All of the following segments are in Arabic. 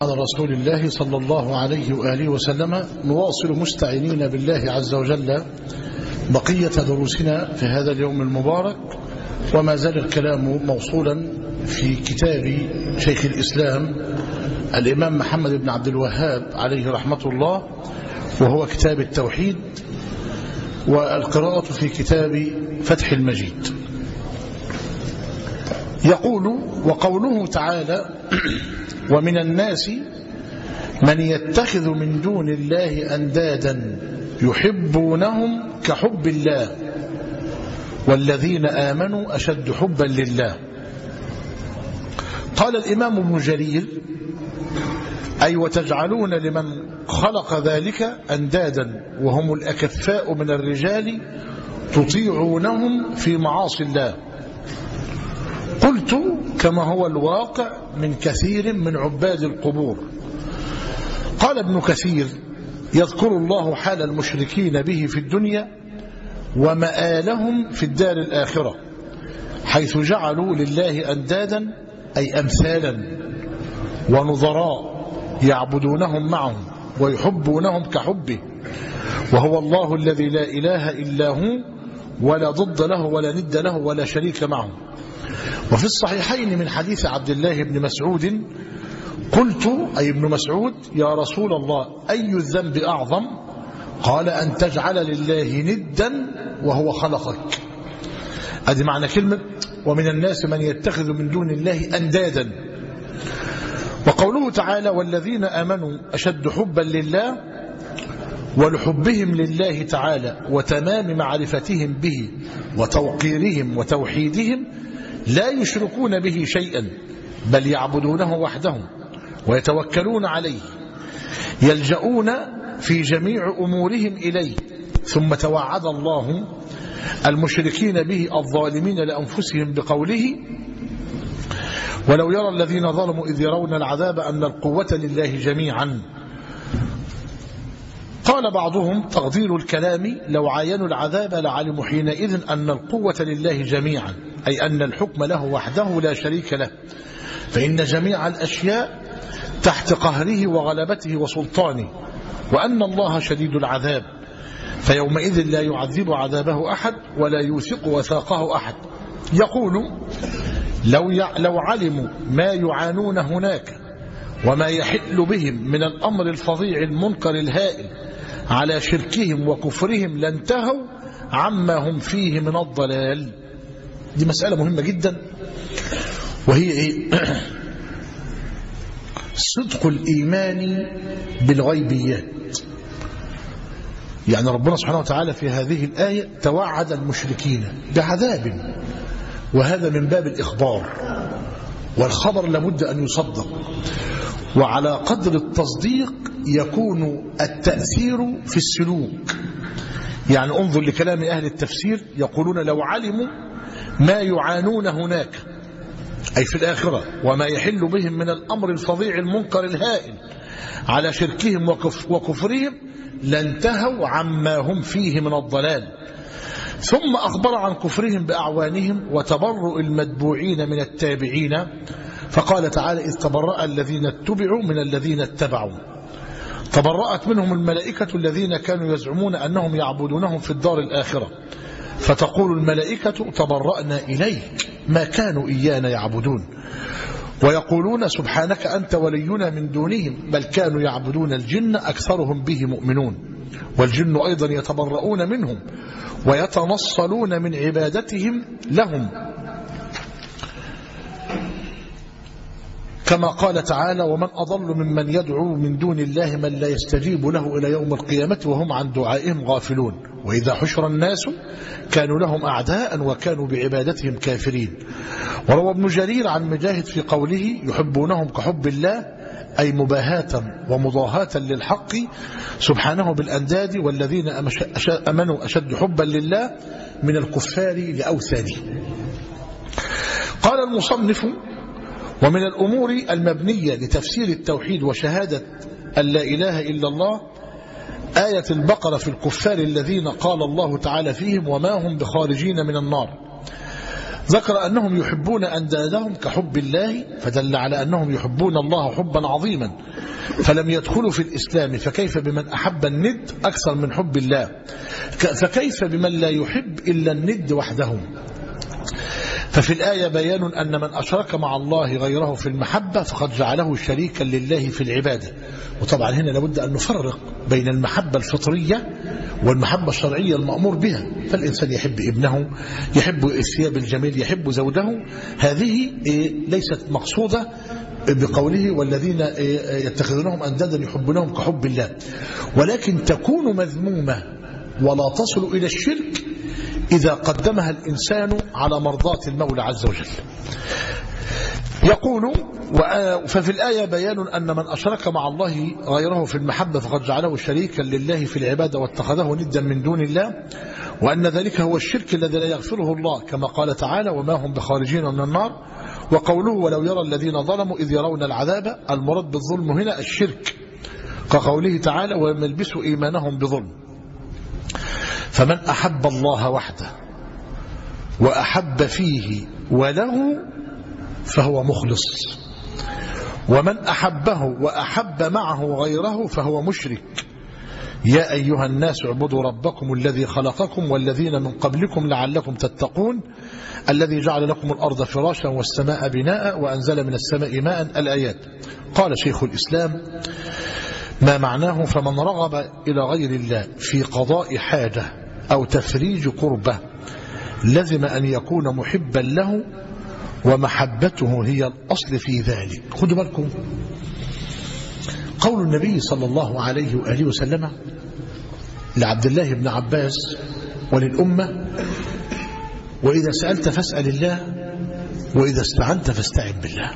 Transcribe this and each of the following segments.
على رسول الله صلى الله عليه وآله وسلم. نواصل مستعينين بالله عز وجل بقية دروسنا في هذا اليوم المبارك، وما زال الكلام موصولا في كتاب شيخ الإسلام الإمام محمد بن عبد الوهاب عليه رحمة الله، وهو كتاب التوحيد، والقراءة في كتاب فتح المجيد. يقول: وقوله تعالى: ومن الناس من يتخذ من دون الله أندادا يحبونهم كحب الله والذين آمنوا أشد حبا لله. قال الإمام ابن جرير: أي وتجعلون لمن خلق ذلك أندادا وهم الأكفاء من الرجال تطيعونهم في معاصي الله. قلت: كما هو الواقع من كثير من عباد القبور. قال ابن كثير: يذكر الله حال المشركين به في الدنيا ومآلهم في الدار الآخرة، حيث جعلوا لله أندادا أي أمثالا ونظراء يعبدونهم معهم ويحبونهم كحبه، وهو الله الذي لا إله إلا هو ولا ضد له ولا ند له ولا شريك معه. وفي الصحيحين من حديث عبد الله بن مسعود: قلت أي ابن مسعود: يا رسول الله، أي الذنب أعظم؟ قال: أن تجعل لله ندا وهو خلقك. أدي معنى كلمة ومن الناس من يتخذ من دون الله أندادا. وقوله تعالى: والذين آمنوا أشد حبا لله، ولحبهم لله تعالى وتمام معرفتهم به وتوقيرهم وتوحيدهم لا يشركون به شيئا، بل يعبدونه وحده ويتوكلون عليه، يلجؤون في جميع أمورهم إليه. ثم توعد الله المشركين به الظالمين لأنفسهم بقوله: ولو يرى الذين ظلموا إذ يرون العذاب أن القوة لله جميعا. قال بعضهم: تقدير الكلام لو عاينوا العذاب لعلموا حينئذ أن القوة لله جميعا، أي أن الحكم له وحده لا شريك له، فإن جميع الأشياء تحت قهره وغلبته وسلطانه، وأن الله شديد العذاب، فيومئذ لا يعذب عذابه أحد ولا يوثق وثاقه أحد. يقول: لو علموا ما يعانون هناك وما يحل بهم من الأمر الفظيع المنكر الهائل على شركهم وكفرهم لانتهوا عما هم فيه من الضلال. دي مسألة مهمة جدا، وهي إيه؟ صدق الإيمان بالغيبيات. يعني ربنا سبحانه وتعالى في هذه الآية توعد المشركين بعذاب، وهذا من باب الإخبار، والخبر لابد أن يصدق، وعلى قدر التصديق يكون التأثير في السلوك. يعني انظر لكلام أهل التفسير، يقولون: لو علموا ما يعانون هناك أي في الآخرة وما يحل بهم من الأمر الفظيع المنكر الهائل على شركهم وكفرهم لانتهوا عما هم فيه من الضلال. ثم أخبر عن كفرهم بأعوانهم وتبرؤ المتبوعين من التابعين، فقال تعالى: إذ تبرأ الذين اتبعوا من الذين اتبعوا. تبرأت منهم الملائكة الذين كانوا يزعمون أنهم يعبدونهم في الدار الآخرة، فتقول الملائكة: تبرأنا إليك ما كانوا إيانا يعبدون. ويقولون: سبحانك أنت ولينا من دونهم بل كانوا يعبدون الجن أكثرهم به مؤمنون. والجن أيضا يتبرؤون منهم ويتنصلون من عبادتهم لهم، كما قال تعالى: ومن أضل ممن يدعو من دون الله من لا يستجيب له إلى يوم القيامة وهم عن دعائهم غافلون. وإذا حشر الناس كانوا لهم أعداء وكانوا بعبادتهم كافرين. وروى ابن جرير عن مجاهد في قوله: يحبونهم كحب الله، أي مباهاة ومضاهاة للحق سبحانه بالأنداد، والذين أمنوا أشد حبا لله من الكفار لأوثانه. قال المصنف: ومن الأمور المبنية لتفسير التوحيد وشهادة أن لا إله إلا الله آية البقرة في الكفار الذين قال الله تعالى فيهم: وما هم بخارجين من النار. ذكر أنهم يحبون أندادهم كحب الله، فدل على أنهم يحبون الله حبا عظيما فلم يدخلوا في الإسلام، فكيف بمن أحب الند أكثر من حب الله؟ فكيف بمن لا يحب إلا الند وحده؟ ففي الآية بيان أن من أشرك مع الله غيره في المحبة فقد جعله شريكا لله في العبادة. وطبعا هنا لابد أن نفرق بين المحبة الفطرية والمحبة الشرعية المأمور بها. فالإنسان يحب ابنه، يحب الثياب الجميل، يحب زوجه، هذه ليست مقصودة بقوله والذين يتخذونهم أندادا يحبونهم كحب الله، ولكن تكون مذمومة ولا تصل إلى الشرك إذا قدمها الإنسان على مرضاة المولى عز وجل. يقول ففي الآية بيان أن من أشرك مع الله غيره في المحبة فقد جعله شريكا لله في العبادة واتخذه ندا من دون الله، وأن ذلك هو الشرك الذي لا يغفره الله، كما قال تعالى وما هم بخارجين من النار. وقوله ولو يرى الذين ظلموا إذ يرون العذاب، المراد بالظلم هنا الشرك، كقوله تعالى ولم يلبسوا إيمانهم بظلم. فمن أحب الله وحده وأحب فيه وله فهو مخلص، ومن أحبه وأحب معه غيره فهو مشرك. يا أيها الناس اعبدوا ربكم الذي خلقكم والذين من قبلكم لعلكم تتقون الذي جعل لكم الأرض فراشا والسماء بناء وأنزل من السماء ماء. الآيات. قال شيخ الإسلام ما معناه فمن رغب إلى غير الله في قضاء حاجة أو تفريج كربة لزم أن يكون محبا له، ومحبته هي الأصل في ذلك. خذوا بالكم قول النبي صلى الله عليه وآله وسلم لعبد الله بن عباس وللأمة وإذا سألت فاسأل الله وإذا استعنت فاستعن بالله.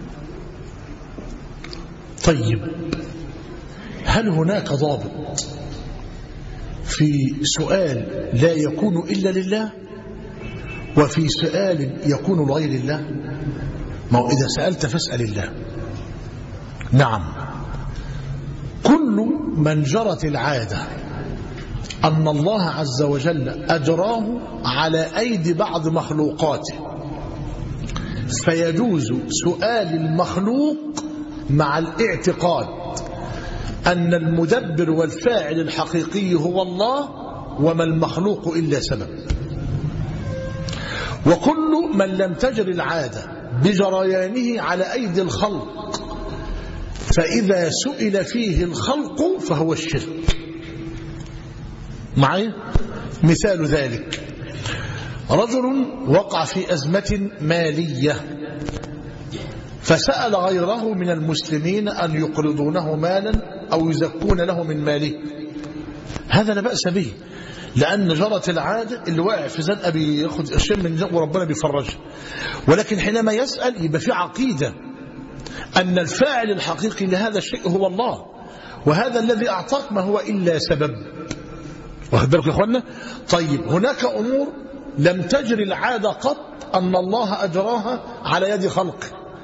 طيب هل هناك ضابط في سؤال لا يكون إلا لله وفي سؤال يكون لغير الله؟ ما هو إذا سألت فاسأل الله، نعم، كل من جرت العادة أن الله عز وجل أجراه على أيدي بعض مخلوقاته فيجوز سؤال المخلوق مع الاعتقاد أن المدبر والفاعل الحقيقي هو الله وما المخلوق إلا سبب. وكل من لم تجر العادة بجريانه على أيدي الخلق فإذا سئل فيه الخلق فهو الشرك. معي مثال ذلك رجل وقع في أزمة مالية فسأل غيره من المسلمين أن يقرضونه مالا أو يزكون له من ماله، هذا لا بأس به، لأن جرت العادة اللي واقع في زنقة بياخد قرشين من زنقة وربنا بيفرجه. ولكن حينما يسأل يبقى في عقيدة أن الفاعل الحقيقي لهذا الشيء هو الله، وهذا الذي أعطاك ما هو إلا سبب. واخد بالك يا اخوانا؟ طيب هناك أمور لم تجري العادة قط أن الله أجراها على يد خلقه.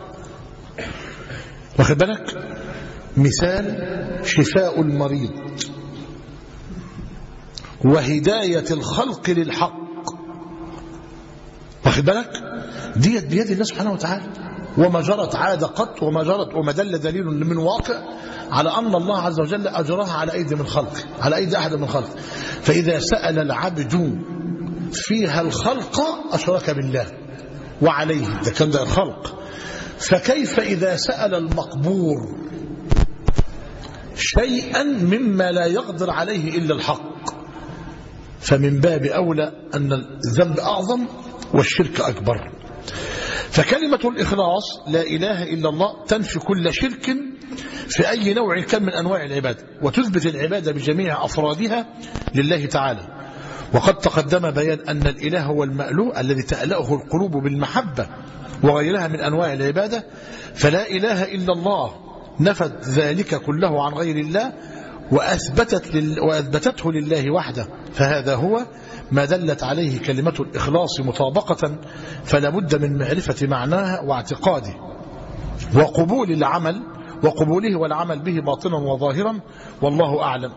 واخد بالك؟ مثال شفاء المريض وهداية الخلق للحق، واخد بالك؟ ديت بيد الله سبحانه وتعالى، وما جرت عادة قط وما دل دليل من واقع على أن الله عز وجل أجراها على أيدي من خلقه، على أيدي أحد من خلقه. فإذا سأل العبد فيها الخلق أشرك بالله وعليه، ده كان ده الخلق. فكيف إذا سأل المقبور شيئا مما لا يقدر عليه إلا الحق؟ فمن باب أولى أن الذنب أعظم والشرك أكبر. فكلمة الإخلاص لا إله إلا الله تنفي كل شرك في أي نوع كان من أنواع العبادة، وتثبت العبادة بجميع أفرادها لله تعالى. وقد تقدم بيان أن الإله هو المألوه الذي تألأه القلوب بالمحبة وغيرها من أنواع العبادة، فلا إله إلا الله نفت ذلك كله عن غير الله وأثبتته لله وحده، فهذا هو ما دلت عليه كلمة الإخلاص مطابقة، فلا بد من معرفة معناها واعتقاده وقبول العمل وقبوله والعمل به باطنا وظاهرا، والله أعلم.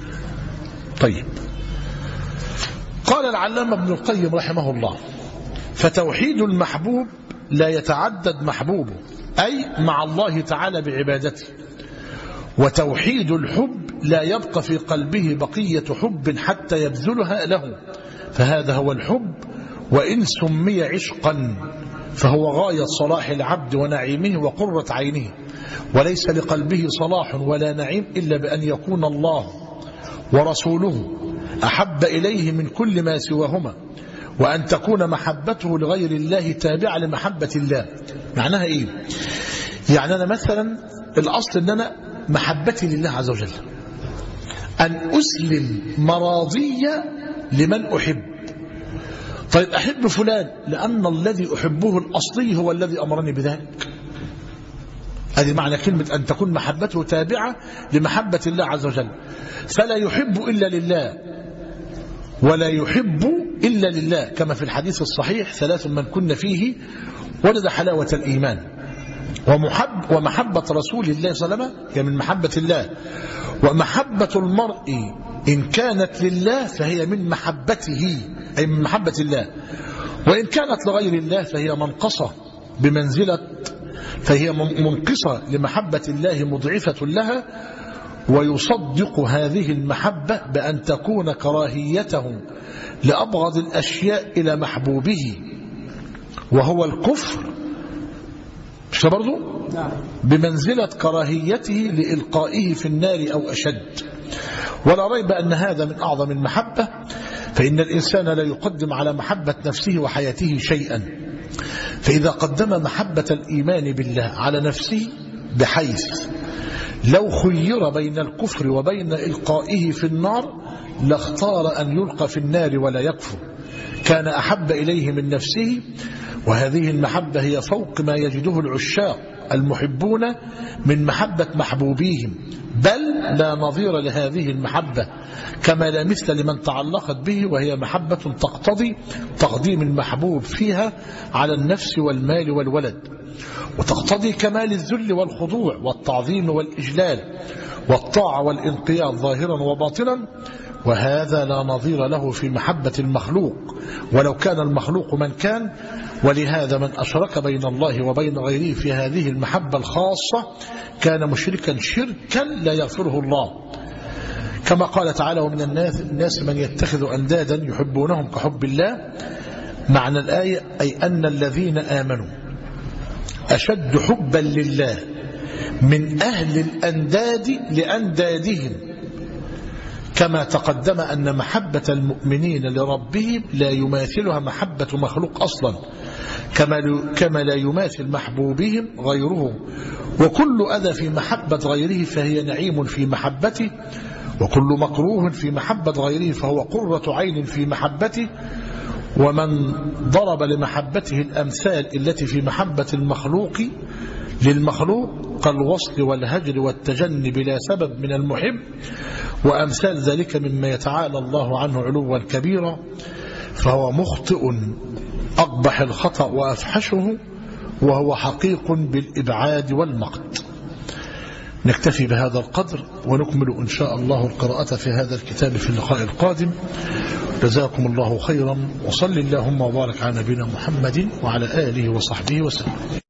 طيب قال العلامة ابن القيم رحمه الله فتوحيد المحبوب لا يتعدد محبوبه، أي مع الله تعالى بعبادته. وتوحيد الحب لا يبقى في قلبه بقية حب حتى يبذلها له، فهذا هو الحب، وإن سمي عشقا فهو غاية صلاح العبد ونعيمه وقرة عينه، وليس لقلبه صلاح ولا نعيم إلا بأن يكون الله ورسوله أحب إليه من كل ما سواهما، وأن تكون محبته لغير الله تابعة لمحبة الله. معناها إيه؟ يعني أنا مثلا الأصل أن أنا محبتي لله عز وجل، أن أسلم مراضية لمن أحب. طيب أحب فلان لأن الذي أحبه الأصلي هو الذي أمرني بذلك. هذه معنى كلمة أن تكون محبته تابعة لمحبة الله عز وجل، فلا يحب إلا لله ولا يحب إلا لله، كما في الحديث الصحيح: 3 من كن فيه وجد حلاوة الإيمان. ومحبة رسول الله صلى الله عليه وسلم هي من محبة الله، ومحبة المرء إن كانت لله فهي من محبته، أي من محبة الله، وإن كانت لغير الله فهي منقصة بمنزلة، فهي منقصة لمحبة الله مضعفة لها. ويصدق هذه المحبة بأن تكون كراهيته لأبغض الأشياء إلى محبوبه وهو الكفر، مش برضو بمنزلة كراهيته لإلقائه في النار أو أشد. ولا ريب أن هذا من أعظم المحبة، فإن الإنسان لا يقدم على محبة نفسه وحياته شيئا، فإذا قدم محبة الإيمان بالله على نفسه بحيث لو خير بين الكفر وبين إلقائه في النار لاختار أن يلقى في النار ولا يكفر، كان أحب إليه من نفسه. وهذه المحبة هي فوق ما يجده العشاق المحبون من محبة محبوبيهم، بل لا نظير لهذه المحبة، كما لا مثل لمن تعلقت به، وهي محبة تقتضي تقديم المحبوب فيها على النفس والمال والولد، وتقتضي كمال الذل والخضوع والتعظيم والإجلال والطاعة والانقياد ظاهرا وباطنا، وهذا لا نظير له في محبة المخلوق ولو كان المخلوق من كان. ولهذا من أشرك بين الله وبين غيره في هذه المحبة الخاصة كان مشركا شركا لا يغفره الله، كما قال تعالى: ومن الناس من يتخذ أندادا يحبونهم كحب الله. معنى الآية أي أن الذين آمنوا أشد حبا لله من أهل الأنداد لأندادهم، كما تقدم أن محبة المؤمنين لربهم لا يماثلها محبة مخلوق أصلا، كما لا يماثل محبوبهم غيره. وكل أذى في محبة غيره فهي نعيم في محبته، وكل مكروه في محبة غيره فهو قرة عين في محبته. ومن ضرب لمحبته الأمثال التي في محبة المخلوق للمخلوق كالوصل والهجر والتجنب لا سبب من المحب، وأمثال ذلك مما يتعالى الله عنه علوا كبيرا، فهو مخطئ أقبح الخطأ وأفحشه، وهو حقيق بالإبعاد والمقت. نكتفي بهذا القدر ونكمل إن شاء الله القراءة في هذا الكتاب في اللقاء القادم. جزاكم الله خيرا، وصل اللهم وبارك على نبينا محمد وعلى آله وصحبه وسلم.